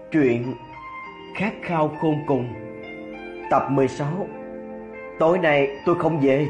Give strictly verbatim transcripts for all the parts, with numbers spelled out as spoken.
Truyện Khát khao khôn cùng, tập mười sáu. Tối nay tôi không về.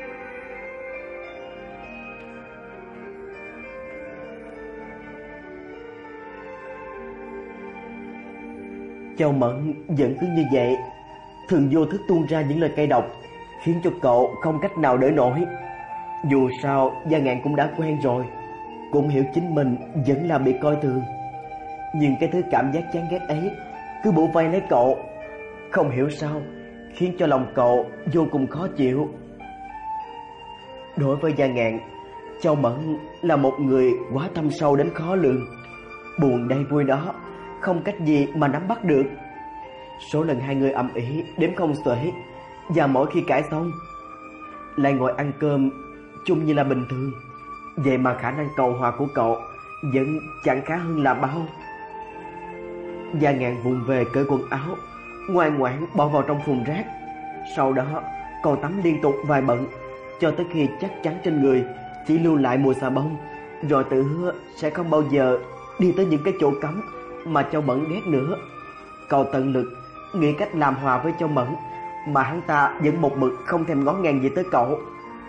Châu Mẫn vẫn cứ như vậy, thường vô thức tuôn ra những lời cay độc, khiến cho cậu không cách nào đỡ nổi. Dù sao Gia Ngạn cũng đã quen rồi, cũng hiểu chính mình vẫn là bị coi thường, nhưng cái thứ cảm giác chán ghét ấy cứ bủa vây lấy cậu, không hiểu sao khiến cho lòng cậu vô cùng khó chịu. Đối với Gia Ngạn, Châu Mẫn là một người quá thâm sâu đến khó lường. Buồn đây vui đó, không cách gì mà nắm bắt được. Số lần hai người ầm ĩ đếm không xuể, và mỗi khi cãi xong lại ngồi ăn cơm chung như là bình thường. Vậy mà khả năng cầu hòa của cậu vẫn chẳng khá hơn là bao. Gia Ngạn vụng về cởi quần áo, ngoan ngoãn bỏ vào trong thùng rác. Sau đó còn tắm liên tục vài bận, cho tới khi chắc chắn trên người chỉ lưu lại mùi xà bông, rồi tự hứa sẽ không bao giờ đi tới những cái chỗ cấm mà Châu Mẫn ghét nữa. Cậu tận lực nghĩ cách làm hòa với Châu Mẫn, mà hắn ta vẫn một mực không thèm ngó ngàng gì tới cậu.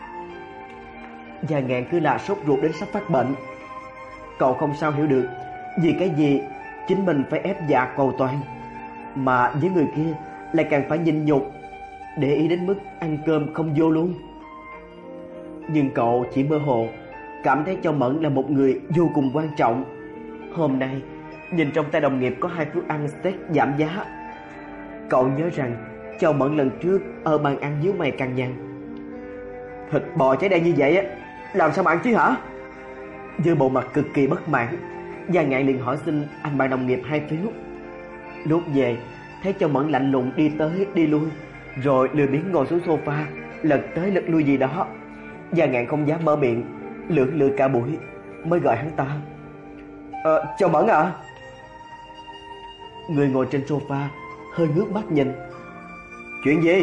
Gia Ngạn cứ là sốt ruột đến sắp phát bệnh. Cậu không sao hiểu được vì cái gì chính mình phải ép dạ cầu toàn, mà với người kia lại càng phải nhịn nhục, để ý đến mức ăn cơm không vô luôn. Nhưng cậu chỉ mơ hồ cảm thấy Châu Mẫn là một người vô cùng quan trọng. Hôm nay nhìn trong tay đồng nghiệp có hai phiếu ăn steak giảm giá, cậu nhớ rằng Châu Mẫn lần trước ở bàn ăn nhíu mày cằn nhằn: thịt bò cháy đen như vậy á, làm sao mà ăn chứ hả? Với bộ mặt cực kỳ bất mãn, Gia Ngạn liền hỏi xin anh bạn đồng nghiệp hai phiếu. Lúc về thấy Châu Mẫn lạnh lùng đi tới đi lui, rồi lười biếng ngồi xuống sofa lật tới lật lui gì đó. Gia Ngạn không dám mở miệng, lưỡng lự cả buổi mới gọi hắn ta: Ờ, Châu Mẫn à? Người ngồi trên sofa hơi ngước mắt nhìn. Chuyện gì?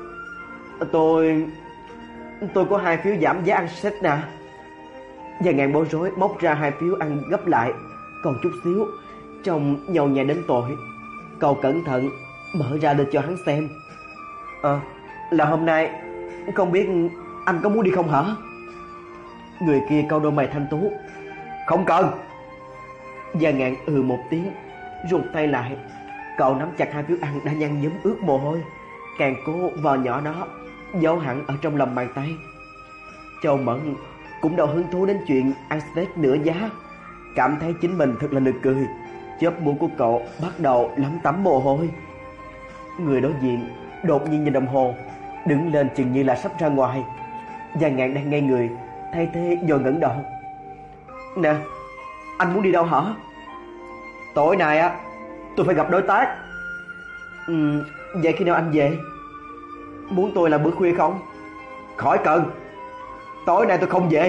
Tôi... tôi có hai phiếu giảm giá ăn steak nè. Gia Ngạn bối rối móc ra hai phiếu ăn gấp lại, còn chút xíu, trông nhầu nhạt đến tội. Cậu cẩn thận mở ra đưa cho hắn xem. Ờ, là hôm nay, không biết anh có muốn đi không hả? Người kia cau đôi mày thanh tú: Không cần. Gia Ngạn ừ một tiếng, rụt tay lại. Cậu nắm chặt hai phiếu ăn đã nhăn nhúm ướt mồ hôi, càng cố vò nhỏ nó giấu hẳn ở trong lòng bàn tay. Châu Mẫn cũng đâu hứng thú đến chuyện ăn steak nửa giá, cảm thấy chính mình thật là nực cười. Chóp mũi của cậu bắt đầu lấm tấm mồ hôi. Người đối diện đột nhiên nhìn đồng hồ, đứng lên chừng như là sắp ra ngoài. Gia Ngạn đang ngây người, thay thế rồi ngẩng đầu: Nè, anh muốn đi đâu hả? Tối nay á, tôi phải gặp đối tác. Ừ, vậy khi nào anh về? Muốn tôi làm bữa khuya không? Khỏi cần, tối nay tôi không về.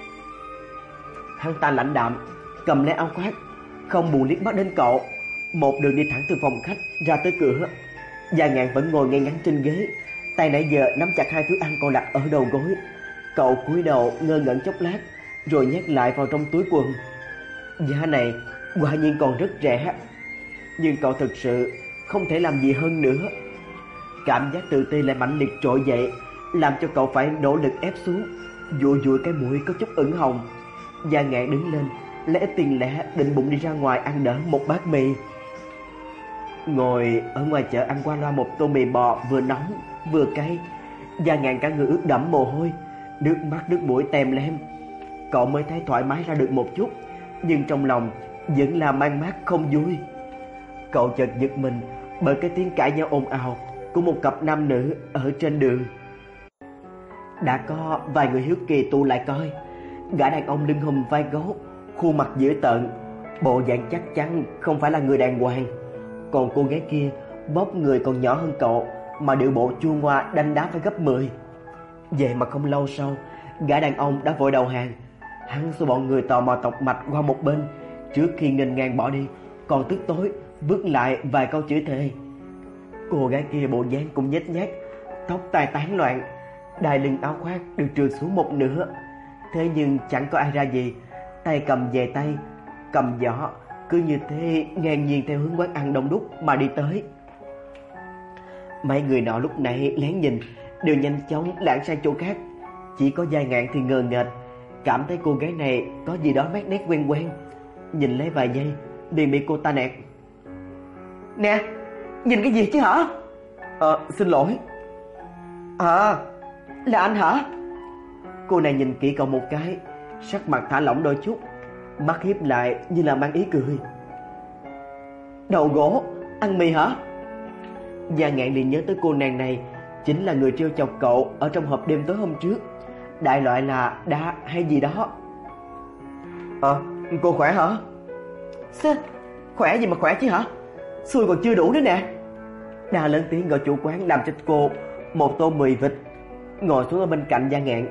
Hắn ta lãnh đạm cầm lấy áo khoác, không buồn liếc mắt đến cậu, một đường đi thẳng từ phòng khách ra tới cửa. Gia Ngạn vẫn ngồi ngay ngắn trên ghế, tay nãy giờ nắm chặt hai phiếu ăn còn đặt ở đầu gối. Cậu cúi đầu ngơ ngẩn chốc lát, rồi nhét lại vào trong túi quần. Giá này quả nhiên còn rất rẻ, nhưng cậu thực sự không thể làm gì hơn nữa. Cảm giác tự ti lại mãnh liệt trỗi dậy, làm cho cậu phải nỗ lực ép xuống, dụi dụi cái mũi có chút ửng hồng. Gia Ngạn đứng lên, lấy ít tiền lẻ định bụng đi ra ngoài ăn đỡ một bát mì. Ngồi ở ngoài chợ ăn qua loa một tô mì bò vừa nóng vừa cay, Gia Ngạn cả người ướt đẫm mồ hôi, nước mắt nước mũi tèm lem. Cậu mới thấy thoải mái ra được một chút, nhưng trong lòng vẫn là mang mát không vui. Cậu chợt giật mình bởi cái tiếng cãi nhau ồn ào của một cặp nam nữ ở trên đường. Đã có vài người hiếu kỳ tụ lại coi. Gã đàn ông lưng hùm vai gấu, khuôn mặt dữ tợn, bộ dạng chắc chắn không phải là người đàng hoàng. Còn cô gái kia vóc người còn nhỏ hơn cậu, mà điệu bộ chua ngoa đanh đá phải gấp mười. Vậy mà không lâu sau, gã đàn ông đã vội đầu hàng. Hắn xua bọn người tò mò tọc mạch qua một bên, trước khi nghênh ngang bỏ đi, còn tức tối vứt lại vài câu chửi thề. Cô gái kia bộ dáng cũng nhếch nhác, tóc tai tán loạn, đai lưng áo khoác được trượt xuống một nửa. Thế nhưng chẳng có ai ra gì, tay cầm về tay, cầm giỏ, cứ như thế ngang nhiên theo hướng quán ăn đông đúc mà đi tới. Mấy người nọ lúc này lén nhìn đều nhanh chóng lảng sang chỗ khác. Chỉ có Gia Ngạn thì ngờ nghệch, cảm thấy cô gái này có gì đó mát nét quen quen. Nhìn lấy vài giây liền bị cô ta nẹt. Nè, nhìn cái gì chứ hả? Ờ, xin lỗi. À, là anh hả? Cô này nhìn kỹ cậu một cái, sắc mặt thả lỏng đôi chút, mắt hiếp lại như là mang ý cười. Đầu gỗ, ăn mì hả? Gia Ngạn liền nhớ tới cô nàng này chính là người trêu chọc cậu ở trong hộp đêm tối hôm trước, đại loại là đá hay gì đó. Ờ, cô khỏe hả? Sao? Khỏe gì mà khỏe chứ hả? Xui còn chưa đủ nữa nè. Đa lớn tiếng gọi chủ quán làm cho cô một tô mì vịt, ngồi xuống ở bên cạnh Gia Ngạn.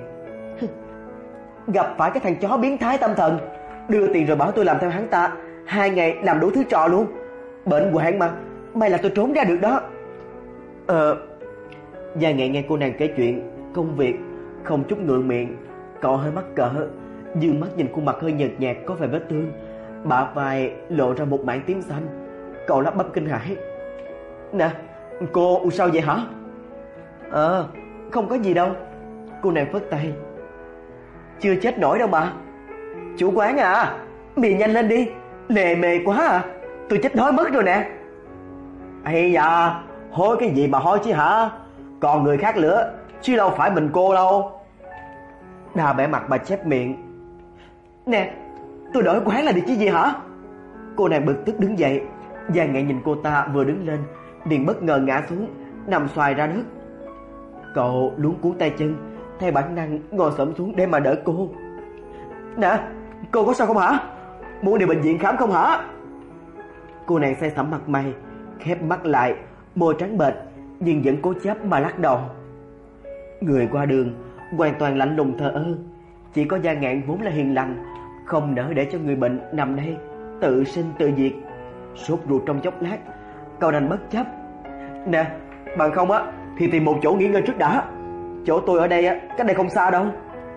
Gặp phải cái thằng chó biến thái tâm thần, đưa tiền rồi bảo tôi làm theo hắn ta, hai ngày làm đủ thứ trò luôn. Bệnh hoạn mà, may là tôi trốn ra được đó. Ờ... Gia Ngạn nghe cô nàng kể chuyện công việc, không chút ngượng miệng. Cậu hơi mắc cỡ, dương mắt nhìn khuôn mặt hơi nhợt nhạt có vài vết thương, bả vai lộ ra một mảng tím xanh. Cậu lắp bắp kinh hãi. Nè, cô sao vậy hả? Ờ, không có gì đâu. Cô nàng phất tay. Chưa chết nổi đâu mà. Chủ quán à, mì nhanh lên đi, lề mề quá à, tôi chết đói mất rồi nè. Ây da, hối cái gì mà hối chứ hả? Còn người khác nữa, chứ đâu phải mình cô đâu. Đà bẻ mặt bà chép miệng. Nè, tôi đổi quán là được chứ gì hả? Cô nàng bực tức đứng dậy. Gia Ngạn nhìn cô ta vừa đứng lên liền bất ngờ ngã xuống, nằm xoài ra đất. Cậu luống cuống tay chân, theo bản năng ngồi xổm xuống để mà đỡ cô. Nè, cô có sao không hả? Muốn đi bệnh viện khám không hả? Cô nàng say sẩm mặt mày, khép mắt lại, môi trắng bệch nhưng vẫn cố chấp mà lắc đầu. Người qua đường hoàn toàn lạnh lùng thờ ơ. Chỉ có Gia Ngạn vốn là hiền lành, không nỡ để cho người bệnh nằm đây tự sinh tự diệt. Sốt ruột trong chốc lát, cậu đành bất chấp. Nè, bằng không á thì tìm một chỗ nghỉ ngơi trước đã. Chỗ tôi ở đây á, cách đây không xa đâu.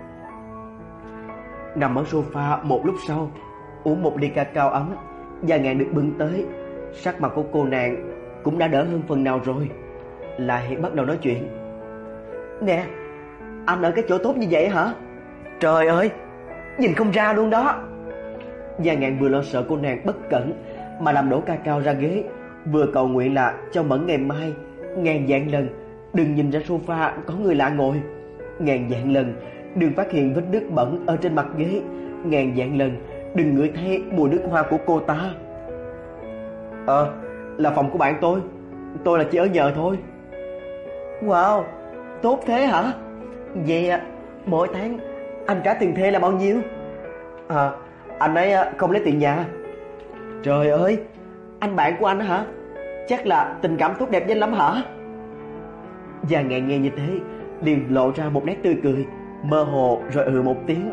Nằm ở sofa một lúc sau, uống một ly cacao ấm, Gia Ngạn được bưng tới. Sắc mặt của cô nàng cũng đã đỡ hơn phần nào rồi, lại bắt đầu nói chuyện. Nè, anh ở cái chỗ tốt như vậy hả? Trời ơi, nhìn không ra luôn đó. Gia Ngạn vừa lo sợ cô nàng bất cẩn mà làm đổ cacao ra ghế, vừa cầu nguyện là cho Mẫn ngày mai ngàn vạn lần đừng nhìn ra sofa có người lạ ngồi, ngàn vạn lần đừng phát hiện vết nước bẩn ở trên mặt ghế, ngàn vạn lần đừng ngửi thấy mùi nước hoa của cô ta. Ờ, là phòng của bạn tôi, tôi là chỉ ở nhờ thôi. Wow, tốt thế hả? Vậy mỗi tháng anh trả tiền thuê là bao nhiêu? À, anh ấy không lấy tiền nhà. Trời ơi, anh bạn của anh hả? Chắc là tình cảm tốt đẹp với anh lắm hả? Gia Ngạn nghe như thế liền lộ ra một nét tươi cười, mơ hồ rồi ừ một tiếng.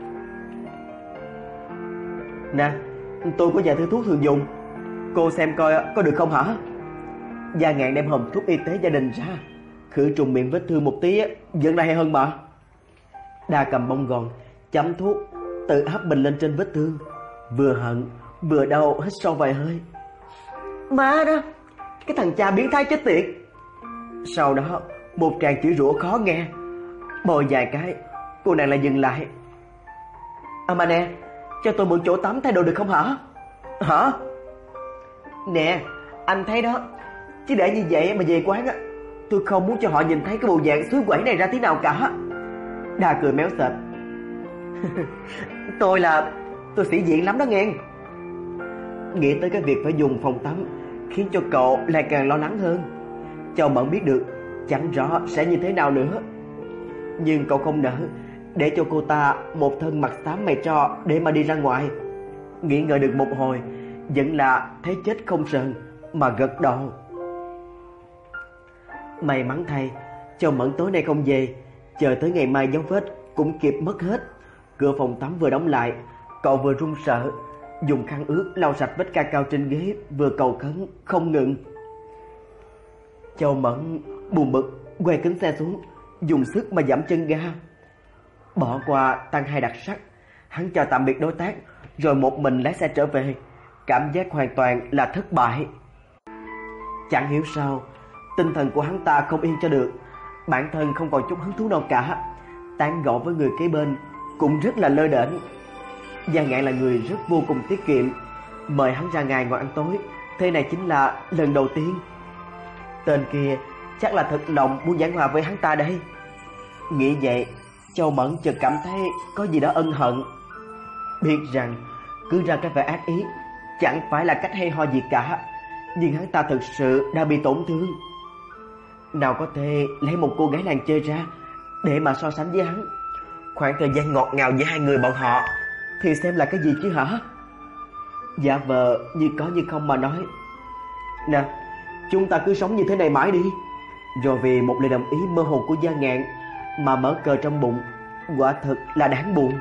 Nè, tôi có vài thứ thuốc thường dùng, cô xem coi có được không hả? Gia Ngạn đem hòm thuốc y tế gia đình ra, khử trùng miệng vết thương một tí vẫn là hay hơn mà. Đa cầm bông gòn chấm thuốc, tự áp bình lên trên vết thương, vừa hận vừa đau hít sâu vài hơi. Má đó, cái thằng cha biến thái chết tiệt. Sau đó một tràng chửi rủa khó nghe. Bồi vài cái, cô nàng lại dừng lại. À mà nè, cho tôi mượn chỗ tắm thay đồ được không hả? Hả? Nè, anh thấy đó, chứ để như vậy mà về quán á, tôi không muốn cho họ nhìn thấy cái bộ dạng suối quẩy này ra thế nào cả. Đà cười méo sệt. Tôi là tôi sĩ diện lắm đó nghe. Nghĩ tới cái việc phải dùng phòng tắm khiến cho cậu lại càng lo lắng hơn. Châu Mẫn biết được chẳng rõ sẽ như thế nào nữa, nhưng cậu không nỡ để cho cô ta một thân mặt xám mày tro để mà đi ra ngoài. Nghĩ ngợi được một hồi, vẫn là thấy chết không sờn mà gật đầu. May mắn thay, Châu Mẫn tối nay không về, chờ tới ngày mai dấu vết cũng kịp mất hết. Cửa phòng tắm vừa đóng lại, cậu vừa run sợ, dùng khăn ướt lau sạch vết cacao trên ghế, vừa cầu khấn không ngừng. Châu Mẫn buồn bực quay kính xe xuống, dùng sức mà giảm chân ga. Bỏ qua tăng hai đặc sắc, hắn chào tạm biệt đối tác rồi một mình lái xe trở về. cảm giác hoàn toàn là thất bại. Chẳng hiểu sao tinh thần của hắn ta không yên cho được, bản thân không còn chút hứng thú nào cả, tán gẫu với người kế bên cũng rất là lơ đễnh. Gia Ngạn là người rất vô cùng tiết kiệm, mời hắn ra ngoài ngồi ăn tối, thế này chính là lần đầu tiên. Tên kia chắc là thật lòng muốn giảng hòa với hắn ta đây. Nghĩ vậy, Châu Mẫn chợt cảm thấy có gì đó ân hận. Biết rằng cứ ra cái vẻ ác ý chẳng phải là cách hay ho gì cả, nhưng hắn ta thực sự đã bị tổn thương. Nào có thể lấy một cô gái làng chơi ra để mà so sánh với hắn. Khoảng thời gian ngọt ngào giữa hai người bọn họ thì xem là cái gì chứ hả? Giả vờ như có như không mà nói: nè, chúng ta cứ sống như thế này mãi đi. Rồi vì một lời đồng ý mơ hồ của Gia Ngạn mà mở cờ trong bụng, quả thật là đáng buồn.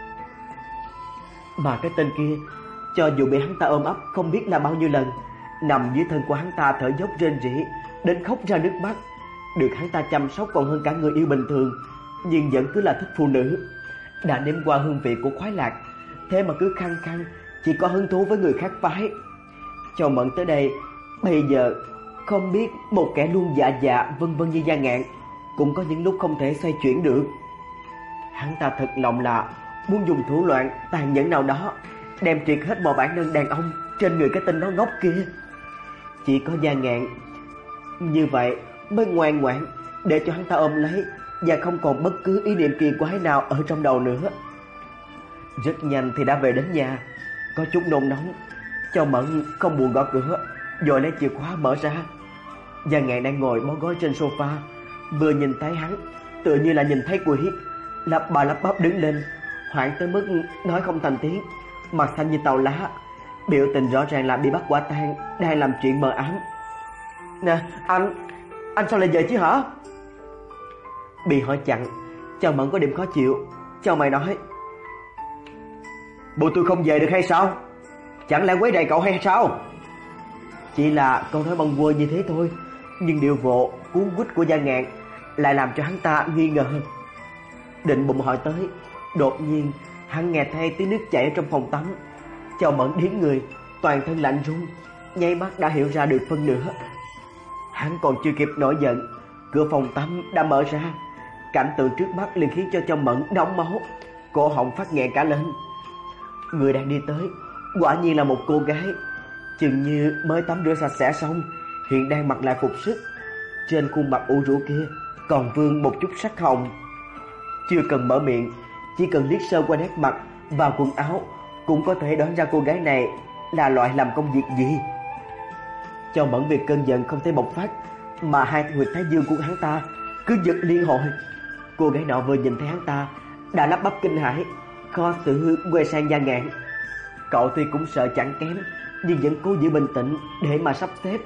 Mà cái tên kia, cho dù bị hắn ta ôm ấp không biết là bao nhiêu lần, nằm dưới thân của hắn ta thở dốc rên rỉ đến khóc ra nước mắt, được hắn ta chăm sóc còn hơn cả người yêu bình thường, nhưng vẫn cứ là thích phụ nữ. Đã nếm qua hương vị của khoái lạc, thế mà cứ khăng khăng chỉ có hứng thú với người khác phái. Châu Mẫn tới đây bây giờ không biết một kẻ luôn dạ dạ vân vân như Gia Ngạn cũng có những lúc không thể xoay chuyển được. Hắn ta thật lòng là muốn dùng thủ đoạn tàn nhẫn nào đó đem triệt hết mọi bản năng đàn ông trên người cái tên nó ngốc kia. Chỉ có Gia Ngạn như vậy mới ngoan ngoãn để cho hắn ta ôm lấy, và không còn bất cứ ý niệm kỳ quái nào ở trong đầu nữa. Rất nhanh thì đã về đến nhà. Có chút nôn nóng, Châu Mẫn không buồn gõ cửa, rồi lấy chìa khóa mở ra. Gia Ngạn đang ngồi bó gối trên sofa, vừa nhìn thấy hắn tựa như là nhìn thấy quỷ, lắp ba lắp bắp đứng lên, hoảng tới mức nói không thành tiếng, mặt xanh như tàu lá, biểu tình rõ ràng là bị bắt quả tang đang làm chuyện mờ ám. Nè, anh, anh sao lại về chứ hả? Bị hỏi chặn, Châu Mẫn có điểm khó chịu. Châu mày nói: bộ tôi không về được hay sao? Chẳng lẽ quấy rầy cậu hay sao? Chỉ là câu nói bâng quơ như thế thôi, nhưng điệu bộ cuốn quýt của Gia Ngạn lại làm cho hắn ta nghi ngờ. Định bụng hỏi tới, đột nhiên hắn nghe thấy tiếng nước chảy ở trong phòng tắm. Châu Mẫn điếng người, toàn thân lạnh run, nháy mắt đã hiểu ra được phân nửa. Hắn còn chưa kịp nổi giận, cửa phòng tắm đã mở ra. Cảnh tượng trước mắt liền khiến cho Châu Mẫn nóng máu, cổ họng phát nghẹn cả lên. Người đang đi tới quả nhiên là một cô gái, chừng như mới tắm rửa sạch sẽ xong, hiện đang mặc lại phục sức. Trên khuôn mặt u rũ kia còn vương một chút sắc hồng. Chưa cần mở miệng, chỉ cần liếc sơ qua nét mặt và quần áo cũng có thể đoán ra cô gái này là loại làm công việc gì. Châu Mẫn vì cơn giận không thể bộc phát, mà hai huyệt thái dương của hắn ta cứ giật liên hồi. Cô gái nọ vừa nhìn thấy hắn ta đã lắp bắp kinh hãi, khó xử quay sang Gia Ngạn. Cậu tuy cũng sợ chẳng kém, nhưng vẫn cố giữ bình tĩnh để mà sắp xếp.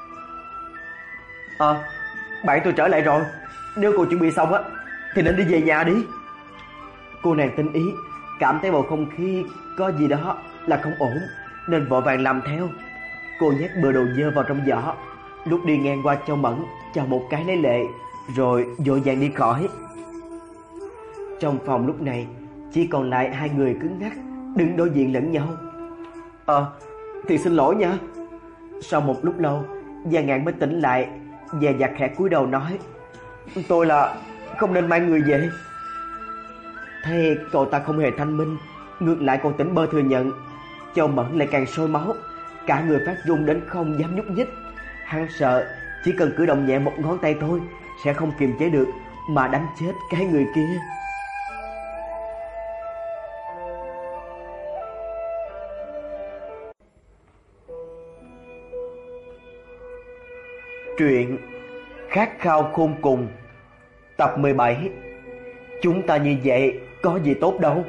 Ờ, à, bạn tôi trở lại rồi. Nếu cô chuẩn bị xong á thì nên đi về nhà đi. Cô nàng tinh ý, cảm thấy bầu không khí có gì đó là không ổn, nên vội vàng làm theo. Cô nhét bừa đồ dơ vào trong giỏ, lúc đi ngang qua Châu Mẫn chào một cái lấy lệ, rồi vội vàng đi khỏi. Trong phòng lúc này chỉ còn lại hai người cứng ngắc đứng đối diện lẫn nhau. Ờ, thì xin lỗi nha. Sau một lúc lâu, Gia Ngạn mới tỉnh lại, dè dặt khẽ cúi đầu nói: tôi là không nên mang người về. Thế cậu ta không hề thanh minh, ngược lại còn tỉnh bơ thừa nhận. Châu Mẫn lại càng sôi máu, cả người phát run đến không dám nhúc nhích. Hắn sợ chỉ cần cử động nhẹ một ngón tay thôi sẽ không kiềm chế được mà đánh chết cái người kia. Truyện Khát khao khôn cùng, tập mười bảy. Chúng ta như vậy có gì tốt đâu.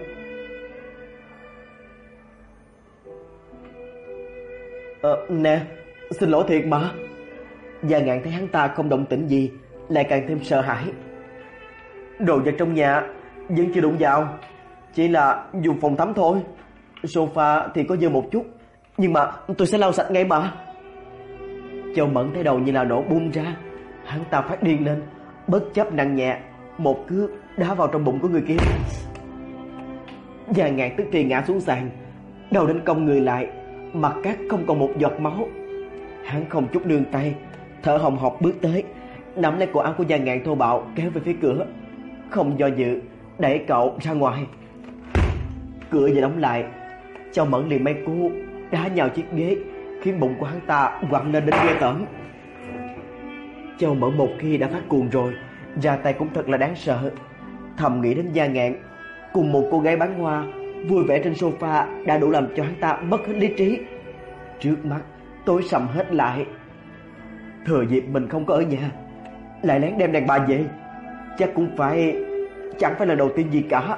Ờ, nè, xin lỗi thiệt mà. Gia Ngạn thấy hắn ta không động tĩnh gì, lại càng thêm sợ hãi. Đồ vật trong nhà vẫn chưa đụng vào, chỉ là dùng phòng tắm thôi. Sofa thì có dơ một chút, nhưng mà tôi sẽ lau sạch ngay mà. Châu Mẫn thấy đầu như là nổ bung ra, hắn ta phát điên lên, bất chấp nặng nhẹ, một cước đá vào trong bụng của người kia. Gia Ngạn tức thì ngã xuống sàn, đầu đến cong người lại, mặt cát không còn một giọt máu. Hắn không chút nương tay, thở hồng hộc bước tới, nắm lấy cổ áo của Gia Ngạn thô bạo kéo về phía cửa, không do dự đẩy cậu ra ngoài. Cửa vừa đóng lại, Châu Mẫn liền mấy cú đá nhào chiếc ghế, khiến bụng của hắn ta quặn lên đến ghê tởm. Châu Mẫn một khi đã phát cuồng rồi, ra tay cũng thật là đáng sợ. Thầm nghĩ đến Gia Ngạn cùng một cô gái bán hoa vui vẻ trên sofa đã đủ làm cho hắn ta mất hết lý trí. Trước mắt tối sầm hết lại. Thừa dịp mình không có ở nhà, lại lén đem đàn bà về, chắc cũng phải chẳng phải là đầu tiên gì cả.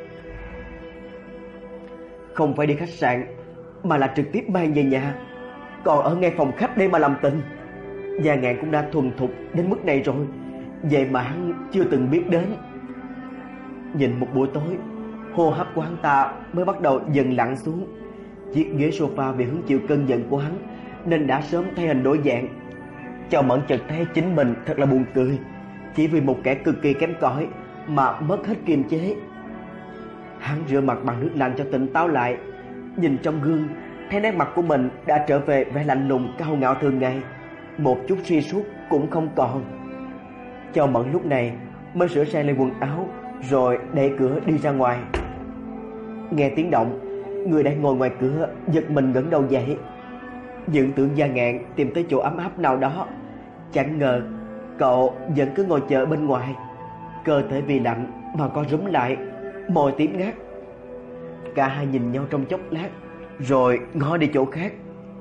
Không phải đi khách sạn, mà là trực tiếp mang về nhà, còn ở ngay phòng khách đây mà làm tình. Gia Ngạn cũng đã thuần thục đến mức này rồi, vậy mà hắn chưa từng biết đến. Nhìn một buổi tối, hô hấp của hắn ta mới bắt đầu dần lặng xuống. Chiếc ghế sofa vì hứng chịu cơn giận của hắn nên đã sớm thay hình đổi dạng. Châu Mẫn chợt thấy chính mình thật là buồn cười, chỉ vì một kẻ cực kỳ kém cỏi mà mất hết kiềm chế. Hắn rửa mặt bằng nước lạnh cho tỉnh táo lại, nhìn trong gương thấy nét mặt của mình đã trở về vẻ lạnh lùng cao ngạo thường ngày, một chút suy sút cũng không còn. Châu Mẫn lúc này mới sửa sang lại quần áo rồi đẩy cửa đi ra ngoài. Nghe tiếng động, người đang ngồi ngoài cửa giật mình ngẩng đầu dậy, những tưởng Gia Ngạn tìm tới chỗ ấm áp nào đó, chẳng ngờ cậu vẫn cứ ngồi chờ bên ngoài, cơ thể vì lạnh mà co rúm lại, môi tím ngắt. Cả hai nhìn nhau trong chốc lát rồi ngó đi chỗ khác.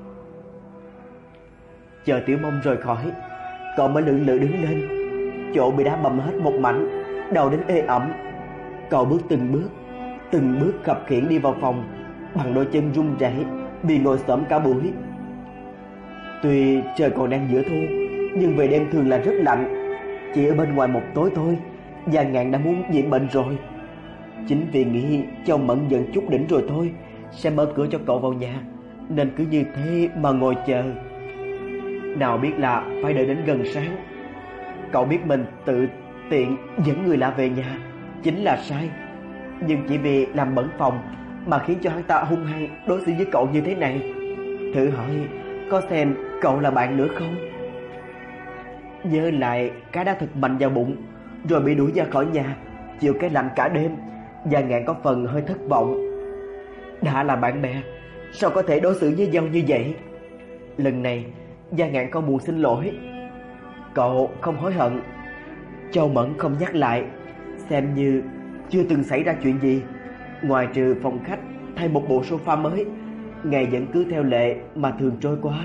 Chờ Tiểu Mông rời khỏi, cậu mới lưỡng lự đứng lên. Chỗ bị đá bầm hết một mảnh, đầu đến ê ẩm. Cậu bước từng bước, từng bước khập khiễng đi vào phòng, bằng đôi chân run rẩy vì ngồi xổm cả buổi. Tuy trời còn đang giữa thu, nhưng về đêm thường là rất lạnh. Chỉ ở bên ngoài một tối thôi, Gia Ngạn đã muốn nhiễm bệnh rồi. Chính vì nghĩ Châu Mẫn giận chút đỉnh rồi thôi, sẽ mở cửa cho cậu vào nhà, nên cứ như thế mà ngồi chờ. Nào biết là phải đợi đến gần sáng. Cậu biết mình tự tiện dẫn người lạ về nhà chính là sai, nhưng chỉ vì làm bẩn phòng mà khiến cho hắn ta hung hăng đối xử với cậu như thế này. Thử hỏi có xem cậu là bạn nữa không? Nhớ lại cái đá thật mạnh vào bụng, rồi bị đuổi ra khỏi nhà, chịu cái lạnh cả đêm, Gia Ngạn có phần hơi thất vọng. Đã là bạn bè, sao có thể đối xử với nhau như vậy? Lần này Gia Ngạn không buồn xin lỗi. Cậu không hối hận. Châu Mẫn không nhắc lại, xem như chưa từng xảy ra chuyện gì. Ngoài trừ phòng khách thay một bộ sofa mới, ngày vẫn cứ theo lệ mà thường trôi qua.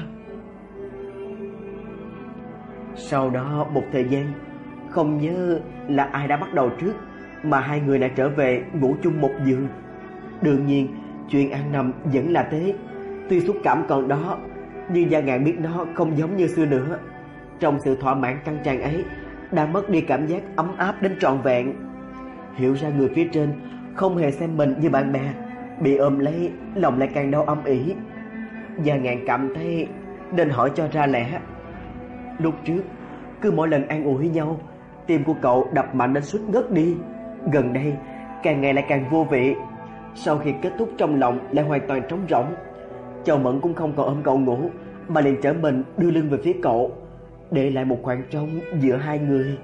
Sau đó một thời gian, không nhớ là ai đã bắt đầu trước, mà hai người lại trở về ngủ chung một giường. Đương nhiên chuyện ăn nằm vẫn là thế. Tuy xúc cảm còn đó, nhưng Gia Ngạn biết nó không giống như xưa nữa. Trong sự thỏa mãn căng tràn ấy đã mất đi cảm giác ấm áp đến trọn vẹn. Hiểu ra người phía trên không hề xem mình như bạn bè, bị ôm lấy lòng lại càng đau âm ỉ. Gia Ngạn cảm thấy nên hỏi cho ra lẽ. Lúc trước cứ mỗi lần an ủi nhau, tim của cậu đập mạnh đến suýt ngất đi. Gần đây càng ngày lại càng vô vị. Sau khi kết thúc trong lòng lại hoàn toàn trống rỗng. Châu Mẫn cũng không còn ôm cậu ngủ, mà liền trở mình đưa lưng về phía cậu, để lại một khoảng trống giữa hai người.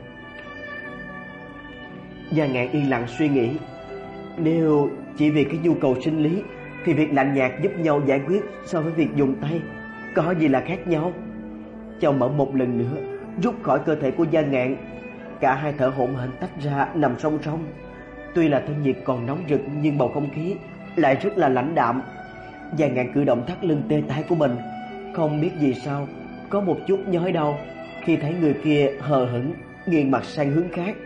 Gia Ngạn yên lặng suy nghĩ. Nếu chỉ vì cái nhu cầu sinh lý thì việc lạnh nhạt giúp nhau giải quyết so với việc dùng tay có gì là khác nhau? Châu Mẫn một lần nữa rút khỏi cơ thể của Gia Ngạn. Cả hai thở hổn hển tách ra nằm song song. Tuy là thân nhiệt còn nóng rực, nhưng bầu không khí lại rất là lãnh đạm. Gia Ngạn cử động thắt lưng tê tái của mình, không biết vì sao có một chút nhói đau khi thấy người kia hờ hững nghiêng mặt sang hướng khác.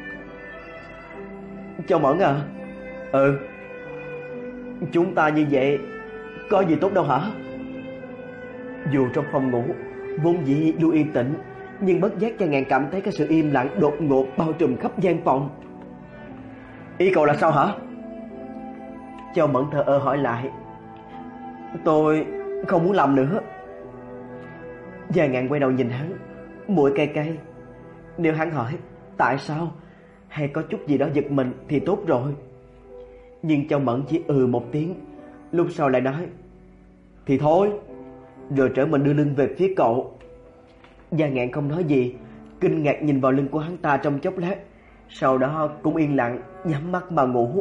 Châu Mẫn à? Ừ. Chúng ta như vậy có gì tốt đâu hả? Dù trong phòng ngủ vốn dĩ luôn yên tĩnh, nhưng bất giác Gia Ngạn cảm thấy cái sự im lặng đột ngột bao trùm khắp gian phòng. Ý cậu là sao hả? Châu Mẫn thờ ơ hỏi lại. Tôi không muốn làm nữa. Gia Ngạn quay đầu nhìn hắn, mũi cay cay. Nếu hắn hỏi tại sao hay có chút gì đó giật mình thì tốt rồi. Nhưng Châu Mẫn chỉ ừ một tiếng, lúc sau lại nói. Thì thôi. Rồi trở mình đưa lưng về phía cậu. Gia Ngạn không nói gì, kinh ngạc nhìn vào lưng của hắn ta trong chốc lát, sau đó cũng yên lặng nhắm mắt mà ngủ.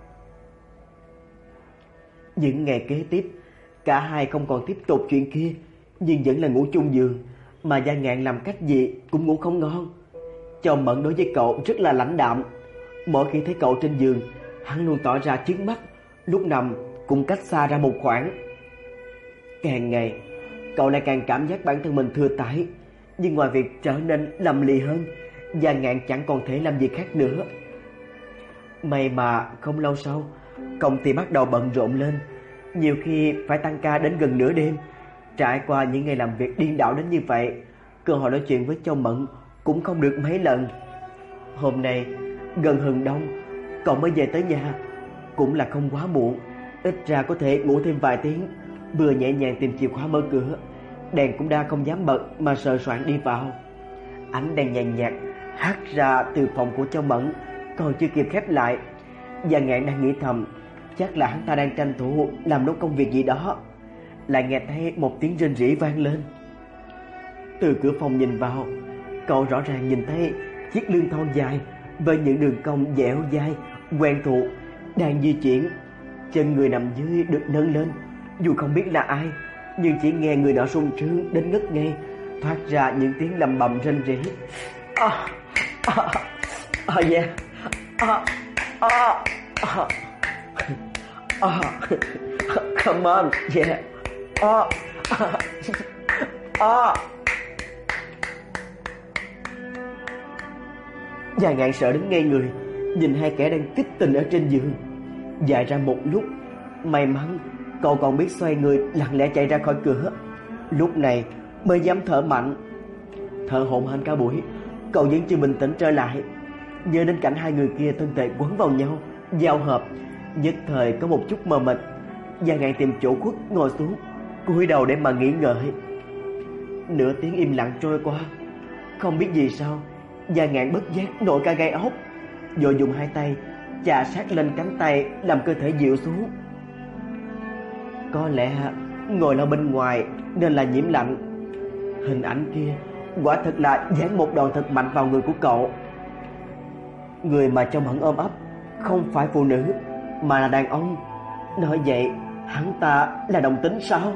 Những ngày kế tiếp, cả hai không còn tiếp tục chuyện kia, nhưng vẫn là ngủ chung giường, mà Gia Ngạn làm cách gì cũng ngủ không ngon. Châu Mẫn đối với cậu rất là lãnh đạm. Mỗi khi thấy cậu trên giường, hắn luôn tỏ ra chướng mắt, lúc nằm cũng cách xa ra một khoảng. Càng ngày, cậu lại càng cảm giác bản thân mình thừa tải, nhưng ngoài việc trở nên lầm lì hơn, Gia Ngạn chẳng còn thể làm gì khác nữa. May mà không lâu sau, công ty bắt đầu bận rộn lên, nhiều khi phải tăng ca đến gần nửa đêm. Trải qua những ngày làm việc điên đảo đến như vậy, cơ hội nói chuyện với Châu Mẫn cũng không được mấy lần. Hôm nay gần hừng đông, cậu mới về tới nhà, cũng là không quá muộn, ít ra có thể ngủ thêm vài tiếng. Vừa nhẹ nhàng tìm chìa khóa mở cửa, đèn cũng đã không dám bật mà sờ soạng đi vào. Ánh đèn nhàn nhạt hắt ra từ phòng của Châu Mẫn, còn chưa kịp khép lại, Gia Ngạn đang nghĩ thầm, chắc là hắn ta đang tranh thủ làm nốt công việc gì đó. Lại nghe thấy một tiếng rên rỉ vang lên. Từ cửa phòng nhìn vào, cậu rõ ràng nhìn thấy chiếc lưng thon dài với những đường cong dẻo dai quen thuộc đang di chuyển. Chân người nằm dưới được nâng lên, dù không biết là ai, nhưng chỉ nghe người nọ sung sướng đến ngất ngây, thoát ra những tiếng lầm bầm rên rỉ. Ah, ah, ah, yeah, ah, ah, ah, ah, come on, yeah, ah, ah, ah. Gia Ngạn sợ đến ngây người, nhìn hai kẻ đang kích tình ở trên giường. Dài ra một lúc, may mắn cậu còn biết xoay người lặng lẽ chạy ra khỏi cửa. Lúc này mới dám thở mạnh. Thở hổn hển cả buổi, cậu vẫn chưa bình tĩnh trở lại. Nhớ đến cảnh hai người kia thân thể quấn vào nhau, giao hợp, nhất thời có một chút mờ mịt. Gia Ngạn tìm chỗ khuất ngồi xuống, cúi đầu để mà nghĩ ngợi. Nửa tiếng im lặng trôi qua, không biết vì sao Gia Ngạn bất giác nổi cả gai ốc, rồi dùng hai tay chà sát lên cánh tay làm cơ thể dịu xuống. Có lẽ ngồi ở bên ngoài nên là nhiễm lạnh. Hình ảnh kia quả thật là giáng một đòn thật mạnh vào người của cậu. Người mà Châu Mẫn ôm ấp không phải phụ nữ mà là đàn ông. Nói vậy hắn ta là đồng tính sao?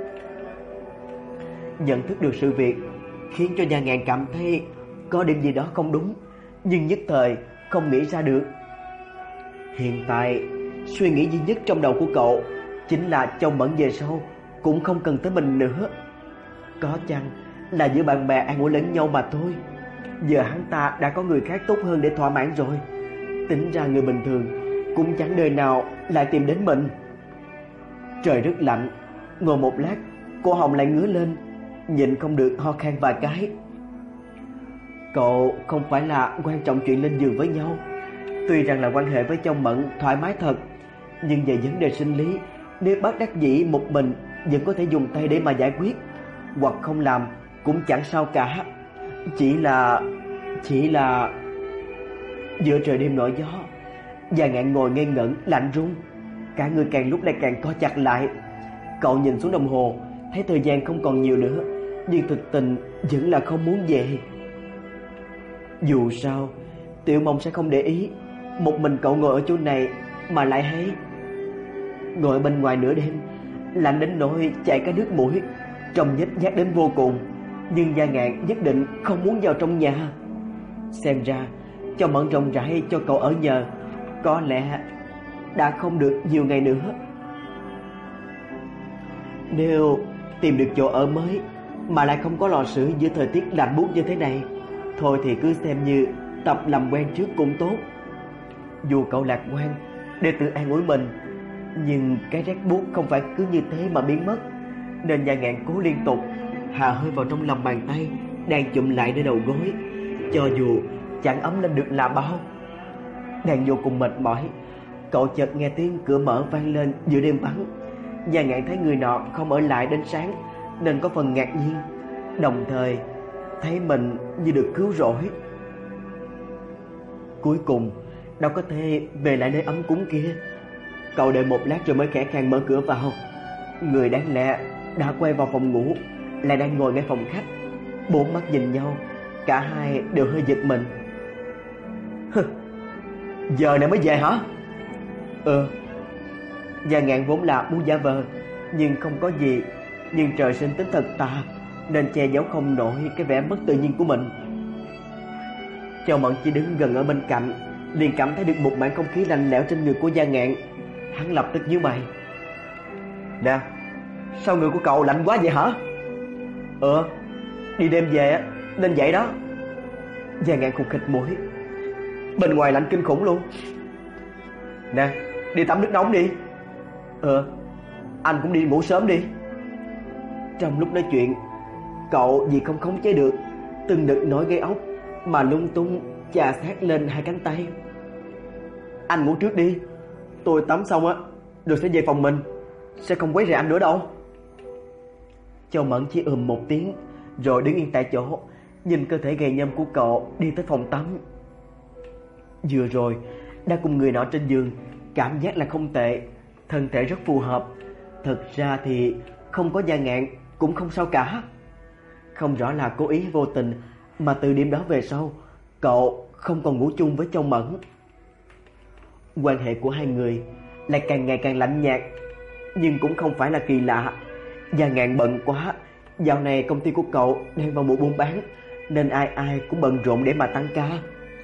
Nhận thức được sự việc khiến cho Gia Ngạn cảm thấy có điểm gì đó không đúng, nhưng nhất thời không nghĩ ra được. Hiện tại suy nghĩ duy nhất trong đầu của cậu chính là Châu Mẫn về sau cũng không cần tới mình nữa. Có chăng là giữa bạn bè an ủi lẫn nhau mà thôi. Giờ hắn ta đã có người khác tốt hơn để thỏa mãn rồi. Tính ra người bình thường cũng chẳng đời nào lại tìm đến mình. Trời rất lạnh, ngồi một lát cổ họng lại ngứa lên, nhịn không được ho khan vài cái. Cậu không phải là quan trọng chuyện lên giường với nhau. Tuy rằng là quan hệ với Châu Mẫn thoải mái thật, nhưng về vấn đề sinh lý, nếu bất đắc dĩ một mình vẫn có thể dùng tay để mà giải quyết, hoặc không làm cũng chẳng sao cả. Chỉ là... Chỉ là... Giữa trời đêm nổi gió, Gia Ngạn ngồi ngây ngẩn lạnh run, cả người càng lúc lại càng co chặt lại. Cậu nhìn xuống đồng hồ, thấy thời gian không còn nhiều nữa, nhưng thực tình vẫn là không muốn về. Dù sao Tiểu Mông sẽ không để ý. Một mình cậu ngồi ở chỗ này mà lại thấy ngồi ở bên ngoài nửa đêm, lạnh đến nỗi chảy cả nước mũi, trông nhếch nhác đến vô cùng. Nhưng Gia Ngạn nhất định không muốn vào trong nhà. Xem ra Châu Mẫn rộng rãi cho cậu ở nhờ, có lẽ đã không được nhiều ngày nữa. Nếu tìm được chỗ ở mới mà lại không có lò sưởi giữa thời tiết lạnh buốt như thế này, thôi thì cứ xem như tập làm quen trước cũng tốt. Dù cậu lạc quan để tự an ủi mình, nhưng cái rét buốt không phải cứ như thế mà biến mất, nên Gia Ngạn cố liên tục hạ hơi vào trong lòng bàn tay đang chụm lại nơi đầu gối, cho dù chẳng ấm lên được là bao. Đang vô cùng mệt mỏi, cậu chợt nghe tiếng cửa mở vang lên giữa đêm vắng. Gia Ngạn thấy người nọ không ở lại đến sáng nên có phần ngạc nhiên, đồng thời thấy mình như được cứu rỗi. Cuối cùng đâu có thể về lại nơi ấm cúng kia. Cậu đợi một lát rồi mới khẽ khàng mở cửa vào. Người đáng lẽ đã quay vào phòng ngủ lại đang ngồi ngay phòng khách. Bốn mắt nhìn nhau, cả hai đều hơi giật mình. Giờ này mới về hả? Ừ. Gia Ngạn vốn là muốn giả vờ, nhưng không có gì. Nhưng trời sinh tính thật tà, nên che giấu không nổi cái vẻ mất tự nhiên của mình. Châu Mẫn chỉ đứng gần ở bên cạnh, liền cảm thấy được một mảng không khí lạnh lẽo trên người của Gia Ngạn. Hắn lập tức nhíu mày. Nè, sao người của cậu lạnh quá vậy hả? Ờ, đi đêm về nên vậy đó. Gia Ngạn khục khịch mũi. Bên ngoài lạnh kinh khủng luôn. Nè, đi tắm nước nóng đi. Ờ, anh cũng đi ngủ sớm đi. Trong lúc nói chuyện, cậu vì không khống chế được từng đợt nổi gai ốc mà lung tung chà sát lên hai cánh tay. Anh ngủ trước đi, tôi tắm xong á rồi sẽ về phòng mình, sẽ không quấy rầy anh nữa đâu. Châu Mẫn chỉ ừm một tiếng rồi đứng yên tại chỗ, nhìn cơ thể gầy nhom của cậu đi tới phòng tắm. Vừa rồi đã cùng người nọ trên giường, cảm giác là không tệ, thân thể rất phù hợp. Thật ra thì không có Gia Ngạn cũng không sao cả. Không rõ là cố ý vô tình, mà từ đêm đó về sau cậu không còn ngủ chung với Châu Mẫn. Quan hệ của hai người lại càng ngày càng lạnh nhạt. Nhưng cũng không phải là kỳ lạ. Gia Ngạn bận quá, dạo này công ty của cậu đang vào mùa buôn bán, nên ai ai cũng bận rộn để mà tăng ca.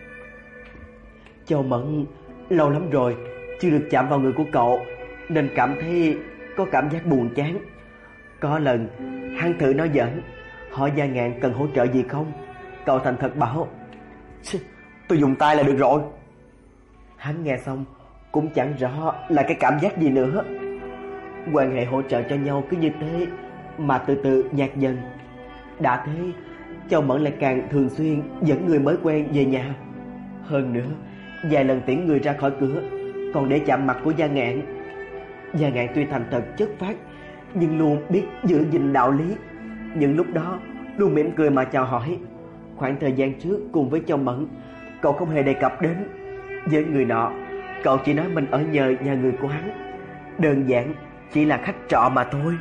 Châu Mẫn lâu lắm rồi chưa được chạm vào người của cậu, nên cảm thấy có cảm giác buồn chán. Có lần hắn thử nói giỡn, hỏi Gia Ngạn cần hỗ trợ gì không. Cậu thành thật bảo, tôi dùng tay là được rồi. Hắn nghe xong cũng chẳng rõ là cái cảm giác gì nữa. Quan hệ hỗ trợ cho nhau cứ như thế mà từ từ nhạt dần. Đã thế, Châu Mẫn lại càng thường xuyên dẫn người mới quen về nhà. Hơn nữa, vài lần tiễn người ra khỏi cửa còn để chạm mặt của Gia Ngạn. Gia Ngạn tuy thành thật chất phác, nhưng luôn biết giữ gìn đạo lý. Những lúc đó luôn mỉm cười mà chào hỏi. Khoảng thời gian trước cùng với Châu Mẫn, cậu không hề đề cập đến. Với người nọ, cậu chỉ nói mình ở nhờ nhà người của hắn, đơn giản chỉ là khách trọ mà thôi.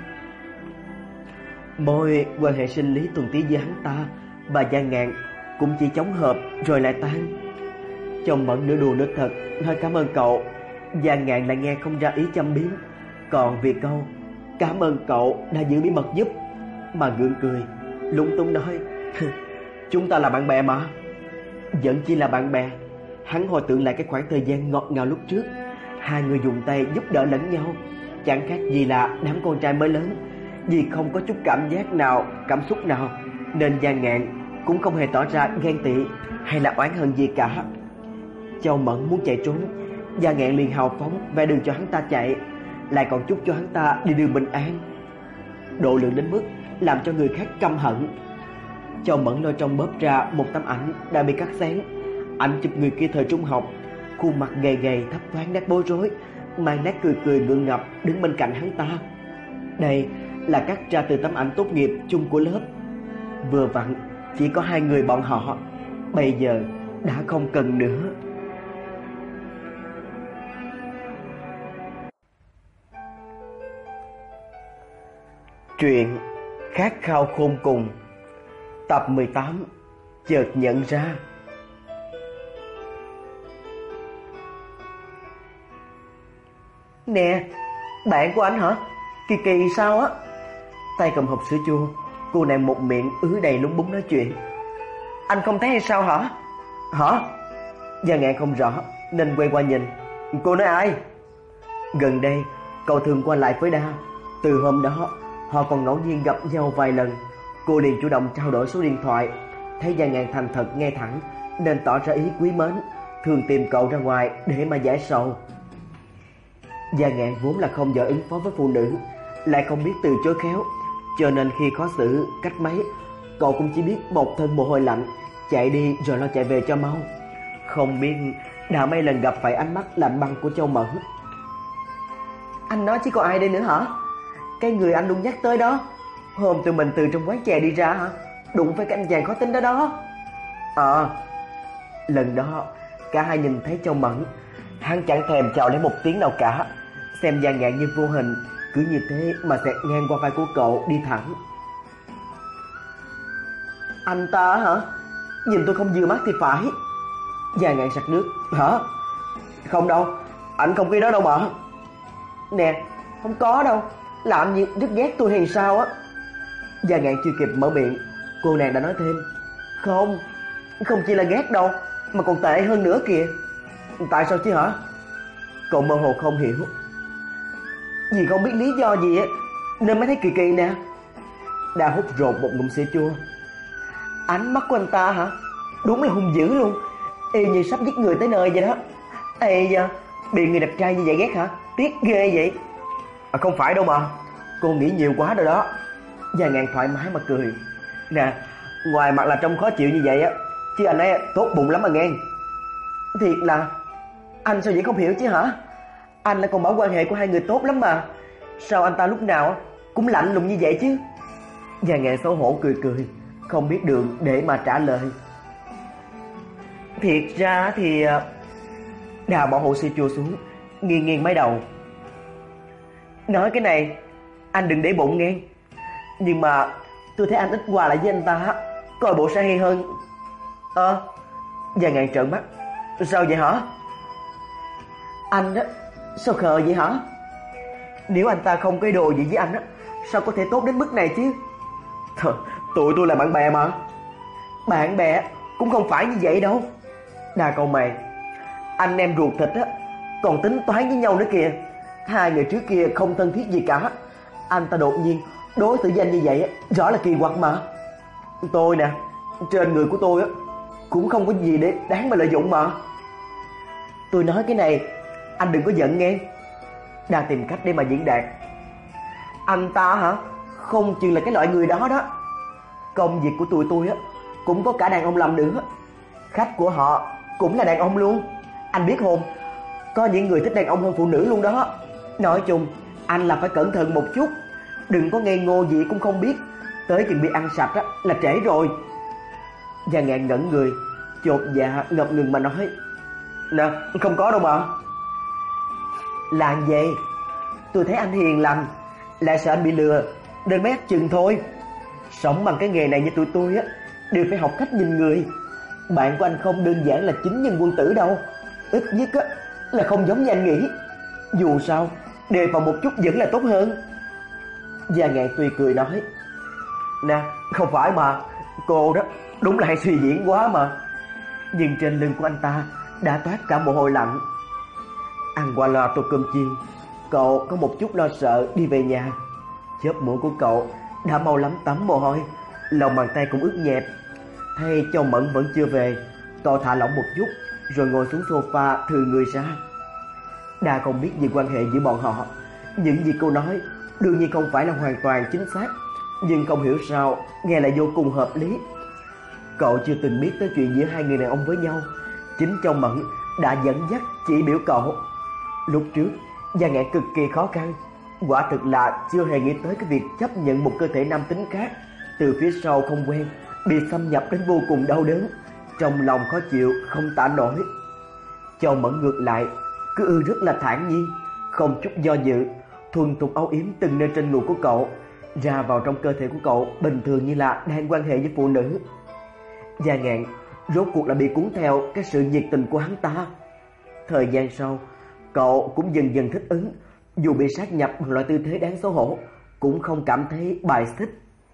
Mối quan hệ sinh lý tuần tí giữa hắn ta và Gia Ngạn cũng chỉ chóng hợp rồi lại tan. Châu Mẫn nửa đùa nửa thật nói cảm ơn cậu. Gia Ngạn lại nghe không ra ý châm biếm, còn vì câu cảm ơn cậu đã giữ bí mật giúp mà gượng cười, lúng túng nói, chúng ta là bạn bè mà. Vẫn chỉ là bạn bè. Hắn hồi tưởng lại cái khoảng thời gian ngọt ngào lúc trước, hai người dùng tay giúp đỡ lẫn nhau, chẳng khác gì là đám con trai mới lớn. Vì không có chút cảm giác nào, cảm xúc nào, nên Gia Ngạn cũng không hề tỏ ra ghen tị hay là oán hận gì cả. Châu Mẫn muốn chạy trốn, Gia Ngạn liền hào phóng vẽ đường cho hắn ta chạy, lại còn chúc cho hắn ta đi đường bình an, độ lượng đến mức làm cho người khác căm hận. Châu Mẫn lôi trong bóp ra một tấm ảnh đã bị cắt xén. Ảnh chụp người kia thời trung học, khuôn mặt gầy gầy thấp thoáng nét bối rối, mang nét cười cười ngượng ngập đứng bên cạnh hắn ta. Đây là cắt ra từ tấm ảnh tốt nghiệp chung của lớp. Vừa vặn chỉ có hai người bọn họ, bây giờ đã không cần nữa. Truyện Khát khao khôn cùng, tập mười tám, chợt nhận ra. Nè, bạn của anh hả? Kỳ kỳ sao á? Tay cầm hộp sữa chua, cô nàng một miệng ứ đầy lúng búng nói chuyện. Anh không thấy hay sao hả? Hả? Gia Ngạn không rõ nên quay qua nhìn. Cô nói ai? Gần đây cậu thường qua lại với Đa. Từ hôm đó họ còn ngẫu nhiên gặp nhau vài lần. Cô liền chủ động trao đổi số điện thoại. Thấy Gia Ngạn thành thật nghe thẳng nên tỏ ra ý quý mến, thường tìm cậu ra ngoài để mà giải sầu. Gia Ngạn vốn là không giỏi ứng phó với phụ nữ, lại không biết từ chối khéo, cho nên khi khó xử cách mấy, cậu cũng chỉ biết một thân mồ hôi lạnh, chạy đi rồi lo chạy về cho mau. Không biết đã mấy lần gặp phải ánh mắt lạnh băng của Châu Mẫn. Anh nói chứ có ai đây nữa hả? Cái người anh luôn nhắc tới đó. Hôm tụi mình từ trong quán chè đi ra hả? Đụng phải cái anh chàng khó tính đó đó. Ờ. À, lần đó cả hai nhìn thấy Châu Mẫn, hắn chẳng thèm chào lấy một tiếng nào cả, xem Gia Ngạn như vô hình, cứ như thế mà xẹt ngang qua vai của cậu đi thẳng. Anh ta hả? Nhìn tôi không vừa mắt thì phải. Già Ngạn sặc nước. Hả? Không đâu, anh không cái đó đâu mà. Nè, không có đâu, làm gì rất ghét tôi hay sao á? Già Ngạn chưa kịp mở miệng, cô nàng đã nói thêm. Không, không chỉ là ghét đâu, mà còn tệ hơn nữa kìa. Tại sao chứ hả? Cậu mơ hồ không hiểu. Vì không biết lý do gì á, nên mới thấy kỳ kỳ nè. Đã hút rột một ngụm sữa chua. Ánh mắt của anh ta hả? Đúng là hung dữ luôn, y như sắp giết người tới nơi vậy đó. Ê da, bị người đẹp trai như vậy ghét hả? Tiếc ghê vậy. À, không phải đâu mà, cô nghĩ nhiều quá rồi đó. Già Ngạn thoải mái mà cười. Nè, ngoài mặt là trông khó chịu như vậy á, chứ anh ấy tốt bụng lắm mà nghe. Thiệt là, anh sao vậy không hiểu chứ hả? Anh là còn bảo quan hệ của hai người tốt lắm mà, sao anh ta lúc nào cũng lạnh lùng như vậy chứ? Già Ngạn xấu hổ cười cười, không biết đường để mà trả lời. Thiệt ra thì... Đào bỏ hồ sữa chua xuống, nghiêng nghiêng mái đầu. Nói cái này anh đừng để bụng nghe, nhưng mà tôi thấy anh ít qua lại với anh ta, coi bộ sẽ hay hơn. Ờ à, Già Ngạn trợn mắt. Sao vậy hả? Anh á, sao khờ vậy hả? Nếu anh ta không cái đồ gì với anh á, sao có thể tốt đến mức này chứ? Thôi, tụi tôi là bạn bè mà. Bạn bè cũng không phải như vậy đâu. Đà cầu mày, anh em ruột thịt á, còn tính toán với nhau nữa kìa. Hai người trước kia không thân thiết gì cả, anh ta đột nhiên đối xử danh như vậy á, rõ là kỳ quặc mà. Tôi nè, trên người của tôi á cũng không có gì để đáng mà lợi dụng mà. Tôi nói cái này anh đừng có giận nghe. Đang tìm cách để mà diễn đạt. Anh ta hả? Không chừng là cái loại người đó đó. Công việc của tụi tôi á cũng có cả đàn ông làm nữa. Khách của họ cũng là đàn ông luôn. Anh biết không, có những người thích đàn ông hơn phụ nữ luôn đó. Nói chung anh là phải cẩn thận một chút, đừng có ngây ngô gì cũng không biết, tới chừng bị ăn sạch á là trễ rồi. Già Ngạn ngẩn người, chột dạ ngập ngừng mà nói. Nè, không có đâu mà. Làm gì? Tôi thấy anh hiền lành, lại sợ anh bị lừa nên mới ác chừng thôi. Sống bằng cái nghề này như tụi tôi á, đều phải học cách nhìn người. Bạn của anh không đơn giản là chính nhân quân tử đâu, ít nhất á là không giống như anh nghĩ. Dù sao đề phòng một chút vẫn là tốt hơn. Già Ngạn tùy cười nói. Nè, không phải mà, cô đó đúng là hay suy diễn quá mà. Nhưng trên lưng của anh ta đã toát cả mồ hôi lạnh. Ăn qua loa tô cơm chiên, cậu có một chút lo sợ đi về nhà. Chớp mũi của cậu đã mau lắm tắm mồ hôi, lòng bàn tay cũng ướt nhẹp. Thấy Châu Mẫn vẫn chưa về, cậu thả lỏng một chút rồi ngồi xuống sofa thư người ra. Đa không biết gì quan hệ giữa bọn họ, những gì cô nói đương nhiên không phải là hoàn toàn chính xác, nhưng không hiểu sao nghe lại vô cùng hợp lý. Cậu chưa từng biết tới chuyện giữa hai người đàn ông với nhau, chính Châu Mẫn đã dẫn dắt chỉ biểu cậu. Lúc trước Già Ngạn cực kỳ khó khăn, quả thực là chưa hề nghĩ tới cái việc chấp nhận một cơ thể nam tính khác từ phía sau không quen, bị xâm nhập đến vô cùng đau đớn, trong lòng khó chịu không tả nổi. Châu Mẫn ngược lại cứ ư rất là thản nhiên, không chút do dự, thuần thục âu yếm từng nơi trên người của cậu, ra vào trong cơ thể của cậu bình thường như là đang quan hệ với phụ nữ. Già Ngạn rốt cuộc là bị cuốn theo cái sự nhiệt tình của hắn ta. Thời gian sau, cậu cũng dần dần thích ứng, dù bị sát nhập bằng loại tư thế đáng xấu hổ, cũng không cảm thấy bài xích.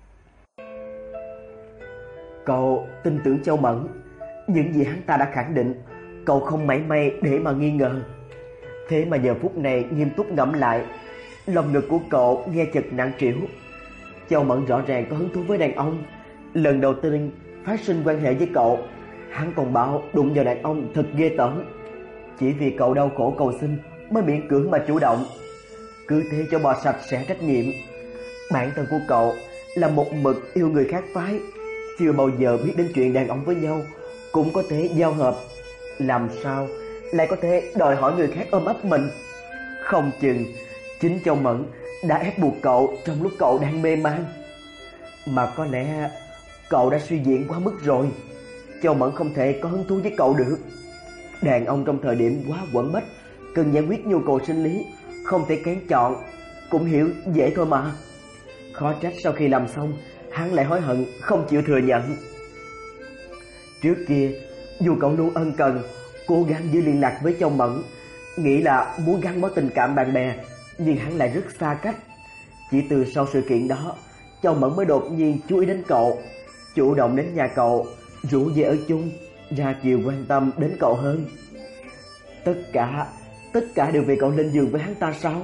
Cậu tin tưởng Châu Mẫn, những gì hắn ta đã khẳng định, cậu không mảy may để mà nghi ngờ. Thế mà giờ phút này nghiêm túc ngẫm lại, lòng ngực của cậu nghe chật nặng trĩu. Châu Mẫn rõ ràng có hứng thú với đàn ông, lần đầu tiên phát sinh quan hệ với cậu, hắn còn bảo đụng vào đàn ông thật ghê tởm. Chỉ vì cậu đau khổ cầu xin mới miễn cưỡng mà chủ động, cứ thế cho bỏ sạch sẽ trách nhiệm. Bản thân của cậu là một mực yêu người khác phái, chưa bao giờ biết đến chuyện đàn ông với nhau cũng có thể giao hợp, làm sao lại có thể đòi hỏi người khác ôm ấp mình. Không chừng chính Châu Mẫn đã ép buộc cậu trong lúc cậu đang mê man. Mà có lẽ cậu đã suy diễn quá mức rồi. Châu Mẫn không thể có hứng thú với cậu được. Đàn ông trong thời điểm quá quẫn bách, cần giải quyết nhu cầu sinh lý, không thể kén chọn. cũng hiểu dễ thôi mà. Khó trách sau khi làm xong hắn lại hối hận không chịu thừa nhận. Trước kia dù cậu luôn ân cần, cố gắng giữ liên lạc với Châu Mẫn, nghĩ là muốn gắn bó tình cảm bạn bè, nhưng hắn lại rất xa cách. Chỉ từ sau sự kiện đó, Châu Mẫn mới đột nhiên chú ý đến cậu, chủ động đến nhà cậu, rủ về ở chung, ra chiều quan tâm đến cậu hơn. Tất cả, tất cả đều vì cậu lên giường với hắn ta sao?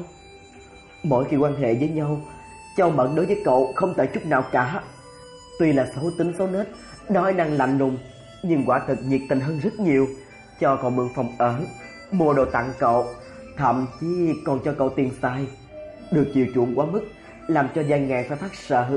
Mỗi khi quan hệ với nhau, Châu Mẫn đối với cậu không tệ chút nào cả. Tuy là xấu tính xấu nết, nói năng lạnh lùng, nhưng quả thật nhiệt tình hơn rất nhiều, cho cậu mượn phòng ở, mua đồ tặng cậu, thậm chí còn cho cậu tiền xài. Được chiều chuộng quá mức, làm cho Giang Ngạn phải phát sợ.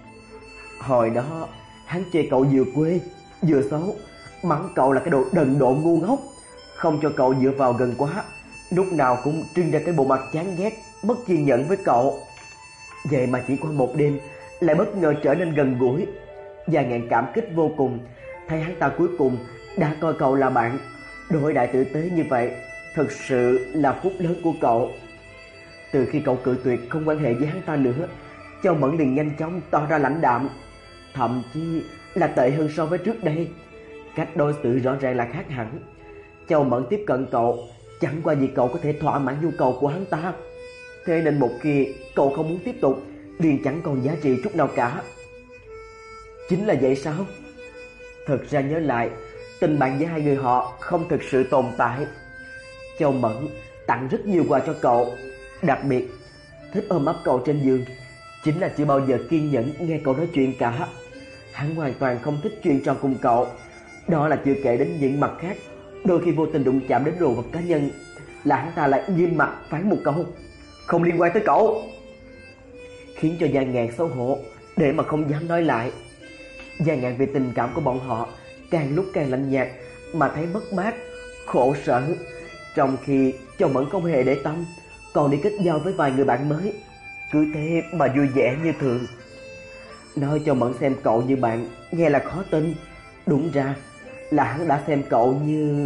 Hồi đó hắn chê cậu vừa quê vừa xấu, mắng cậu là cái đồ đần độn ngu ngốc, không cho cậu dựa vào gần quá, lúc nào cũng trưng ra cái bộ mặt chán ghét, mất kiên nhẫn với cậu. Vậy mà chỉ qua một đêm lại bất ngờ trở nên gần gũi. Giang Ngạn cảm kích vô cùng, thấy hắn ta cuối cùng đã coi cậu là bạn, đối đãi tử tế như vậy, thực sự là phúc lớn của cậu. Từ khi cậu cự tuyệt không quan hệ với hắn ta nữa, Châu Mẫn liền nhanh chóng tỏ ra lãnh đạm, thậm chí là tệ hơn so với trước đây. Cách đối xử rõ ràng là khác hẳn. Châu Mẫn tiếp cận cậu chẳng qua vì cậu có thể thỏa mãn nhu cầu của hắn ta, thế nên một khi cậu không muốn tiếp tục liền chẳng còn giá trị chút nào cả. Chính là vậy sao? Thật ra nhớ lại, tình bạn với hai người họ không thực sự tồn tại. Châu Mẫn tặng rất nhiều quà cho cậu, đặc biệt thích ôm ấp cậu trên giường, chính là chưa bao giờ kiên nhẫn nghe cậu nói chuyện cả. Hắn hoàn toàn không thích chuyện trò cùng cậu, đó là chưa kể đến những mặt khác. Đôi khi vô tình đụng chạm đến đồ vật cá nhân là hắn ta lại nghiêm mặt phán một câu không liên quan tới cậu, khiến cho Giang Ngạn xấu hổ để mà không dám nói lại. Giang Ngạn vì tình cảm của bọn họ càng lúc càng lạnh nhạt mà thấy mất mát, khổ sở, trong khi Châu Mẫn không hề để tâm, còn đi kết giao với vài người bạn mới, cứ thế mà vui vẻ như thường. Nói Châu Mẫn xem cậu như bạn nghe là khó tin, đúng ra là hắn đã xem cậu như...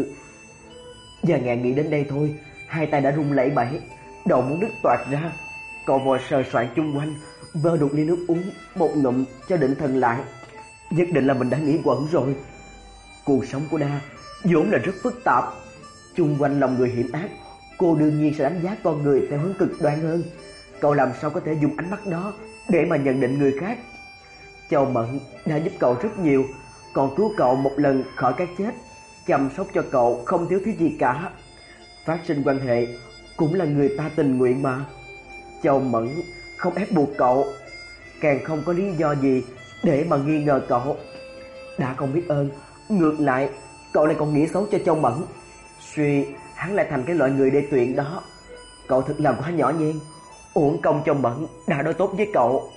Giang Ngạn nghĩ đến đây thôi, hai tay đã run lẩy bẩy, đầu muốn đứt toạc ra. Cậu vội sờ soạn chung quanh, vơ đục ly nước uống một ngụm cho định thần lại. Nhất định là mình đã nghĩ quẩn rồi. Cuộc sống của Na vốn là rất phức tạp, chung quanh lòng người hiểm ác, cô đương nhiên sẽ đánh giá con người theo hướng cực đoan hơn. Cậu làm sao có thể dùng ánh mắt đó để mà nhận định người khác? Châu Mẫn đã giúp cậu rất nhiều, còn cứu cậu một lần khỏi cái chết, chăm sóc cho cậu không thiếu thứ gì cả. Phát sinh quan hệ cũng là người ta tình nguyện mà. Châu Mẫn không ép buộc cậu, càng không có lý do gì để mà nghi ngờ cậu. Đã không biết ơn, ngược lại cậu lại còn nghĩ xấu cho Châu Mẫn, suy hắn lại thành cái loại người đê tiện đó. Cậu thật là quá nhỏ nhen, uổng công Châu Mẫn đã đối tốt với cậu.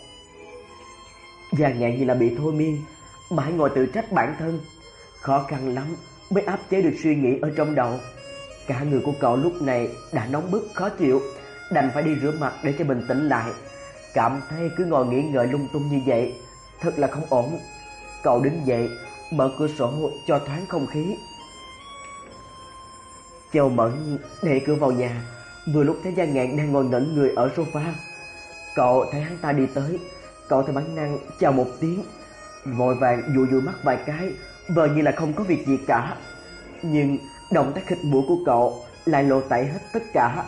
Giang Ngạn như là bị thôi miên, mãi ngồi tự trách bản thân, khó khăn lắm mới áp chế được suy nghĩ ở trong đầu. Cả người của cậu lúc này đã nóng bức khó chịu, đành phải đi rửa mặt để cho bình tĩnh lại. Cảm thấy cứ ngồi nghĩ ngợi lung tung như vậy thật là không ổn. Cậu đứng dậy mở cửa sổ cho thoáng không khí. Châu Mẫn đẩy cửa vào nhà, vừa lúc thấy Giang Ngạn đang ngồi ngẩn người ở sofa. Cậu thấy hắn ta đi tới, cậu theo bản năng chào một tiếng, vội vàng dụi dụi mắt vài cái, vờ như là không có việc gì cả. Nhưng động tác khịt mũi của cậu lại lộ tẩy hết tất cả.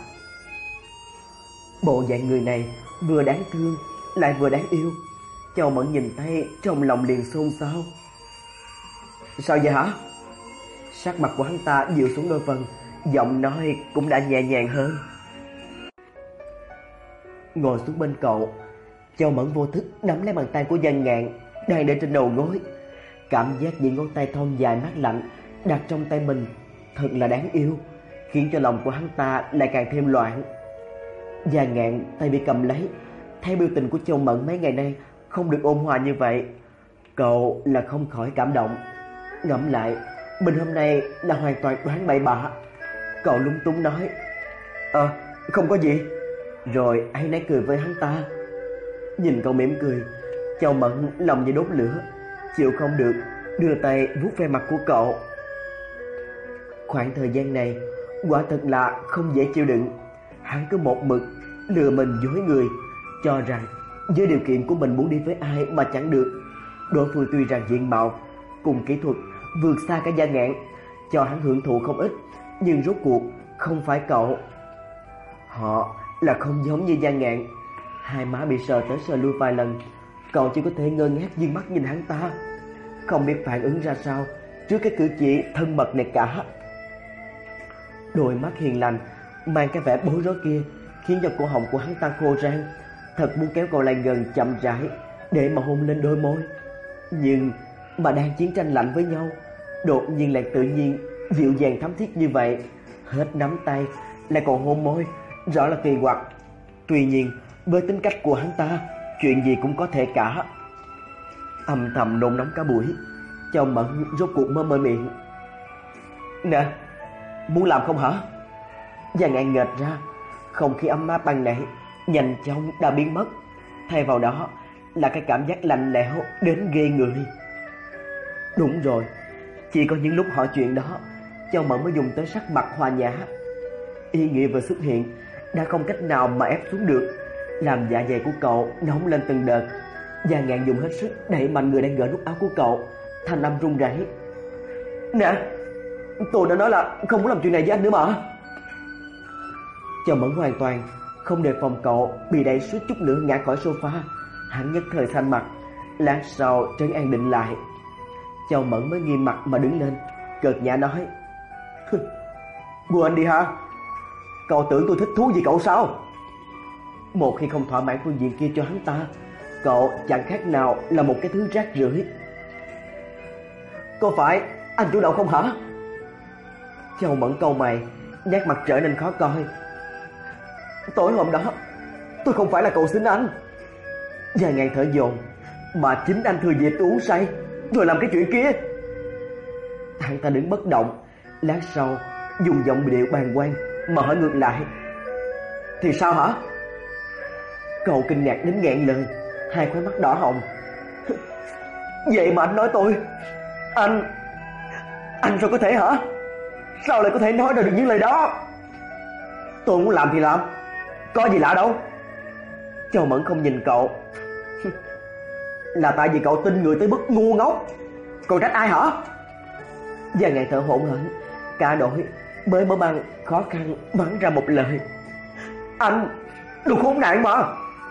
Bộ dạng người này vừa đáng thương lại vừa đáng yêu. Châu Mẫn nhìn thấy trong lòng liền xôn xao. Sao vậy hả? Sắc mặt của hắn ta dịu xuống đôi phần, giọng nói cũng đã nhẹ nhàng hơn. Ngồi xuống bên cậu, Châu Mẫn vô thức nắm lấy bàn tay của Giang Ngạn đang để trên đầu gối. Cảm giác những ngón tay thon dài mát lạnh đặt trong tay mình thật là đáng yêu, khiến cho lòng của hắn ta lại càng thêm loạn. Giang Ngạn tay bị cầm lấy, thấy biểu tình của Châu Mẫn mấy ngày nay không được ôn hòa như vậy, cậu là không khỏi cảm động. Ngẫm lại, mình hôm nay là hoàn toàn đoán bậy bạ. Cậu lúng túng nói, Ờ, không có gì. Rồi áy náy cười với hắn ta. Nhìn cậu mỉm cười, Châu Mẫn lòng như đốt lửa, chịu không được, đưa tay vuốt ve mặt của cậu. Khoảng thời gian này quả thật là không dễ chịu đựng. Hắn cứ một mực lừa mình dối người, cho rằng với điều kiện của mình muốn đi với ai mà chẳng được. Đối phương tuy rằng diện mạo cùng kỹ thuật vượt xa cả Gia Ngạn, cho hắn hưởng thụ không ít, nhưng rốt cuộc không phải cậu. Họ là không giống như Gia Ngạn. Hai má bị sờ tới sờ lui vài lần, cậu chỉ có thể ngơ ngác dương mắt nhìn hắn ta, không biết phản ứng ra sao trước cái cử chỉ thân mật này cả. Đôi mắt hiền lành mang cái vẻ bối rối kia khiến cho cổ họng của hắn ta khô rang, thật muốn kéo cậu lại gần chậm rãi để mà hôn lên đôi môi. Nhưng mà đang chiến tranh lạnh với nhau, đột nhiên lại tự nhiên dịu dàng thắm thiết như vậy, hết nắm tay lại còn hôn môi, rõ là kỳ quặc. Tuy nhiên với tính cách của hắn ta, chuyện gì cũng có thể cả. Âm thầm nôn nóng cả buổi, Châu Mẫn rốt cuộc mới mở miệng: "Nè, muốn làm không hả?" Gia Ngạn nghệt ra, không khí ấm áp ban nãy nhanh chóng đã biến mất, thay vào đó là cái cảm giác lạnh lẽo đến ghê người. Đúng rồi, chỉ có những lúc hỏi chuyện đó, Châu Mẫn mới dùng tới sắc mặt hòa nhã. Ý nghĩa vừa xuất hiện đã không cách nào mà ép xuống được, làm dạ dày của cậu nóng lên từng đợt. Gia Ngạn dùng hết sức đẩy mạnh người đang gỡ nút áo của cậu, thanh âm run rẩy: "Nè, tôi đã nói là không muốn làm chuyện này với anh nữa mà." Châu Mẫn hoàn toàn không đề phòng cậu bị đẩy suýt chút nữa ngã khỏi sofa, hắn nhất thời xanh mặt, lát sau trấn an định lại. Châu Mẫn mới nghiêm mặt mà đứng lên, cợt nhã nói: "Quên đi ha, cậu tưởng tôi thích thú gì cậu sao? Một khi không thỏa mãn phương diện kia cho hắn ta, cậu chẳng khác nào là một cái thứ rác rưởi. Có phải anh chủ động không hả?" Châu Mẫn cau mày, nét mặt trở nên khó coi. "Tối hôm đó tôi không phải là cầu xin anh." Gia Ngạn thở dồn: "Mà chính anh thừa dịp tôi uống say rồi làm cái chuyện kia." Hắn ta đứng bất động, lát sau dùng giọng điệu bàng quan mà hỏi ngược lại: "Thì sao hả?" Cậu kinh ngạc đến nghẹn lời, hai khóe mắt đỏ hồng. "Vậy mà anh nói tôi, anh anh sao có thể hả? Sao lại có thể nói ra được những lời đó?" "Tôi muốn làm thì làm, có gì lạ đâu." Châu Mẫn không nhìn cậu: "Là tại vì cậu tin người tới mức ngu ngốc, còn trách ai hả?" Gia Ngạn thở hổn hển, cả đội mới mở băng khó khăn bắn ra một lời: "Anh đồ khốn nạn mà."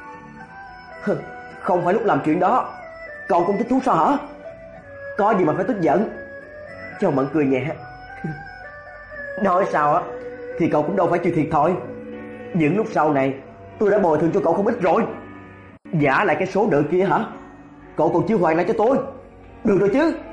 "Không phải lúc làm chuyện đó cậu cũng thích thú sao hả? Có gì mà phải tức giận?" Châu Mẫn cười nhẹ: "Nói sao á thì cậu cũng đâu phải chịu thiệt thòi. Những lúc sau này tôi đã bồi thường cho cậu không ít rồi. Giả lại cái số nợ kia hả? Cậu còn chưa hoàn lại cho tôi. Được rồi chứ?"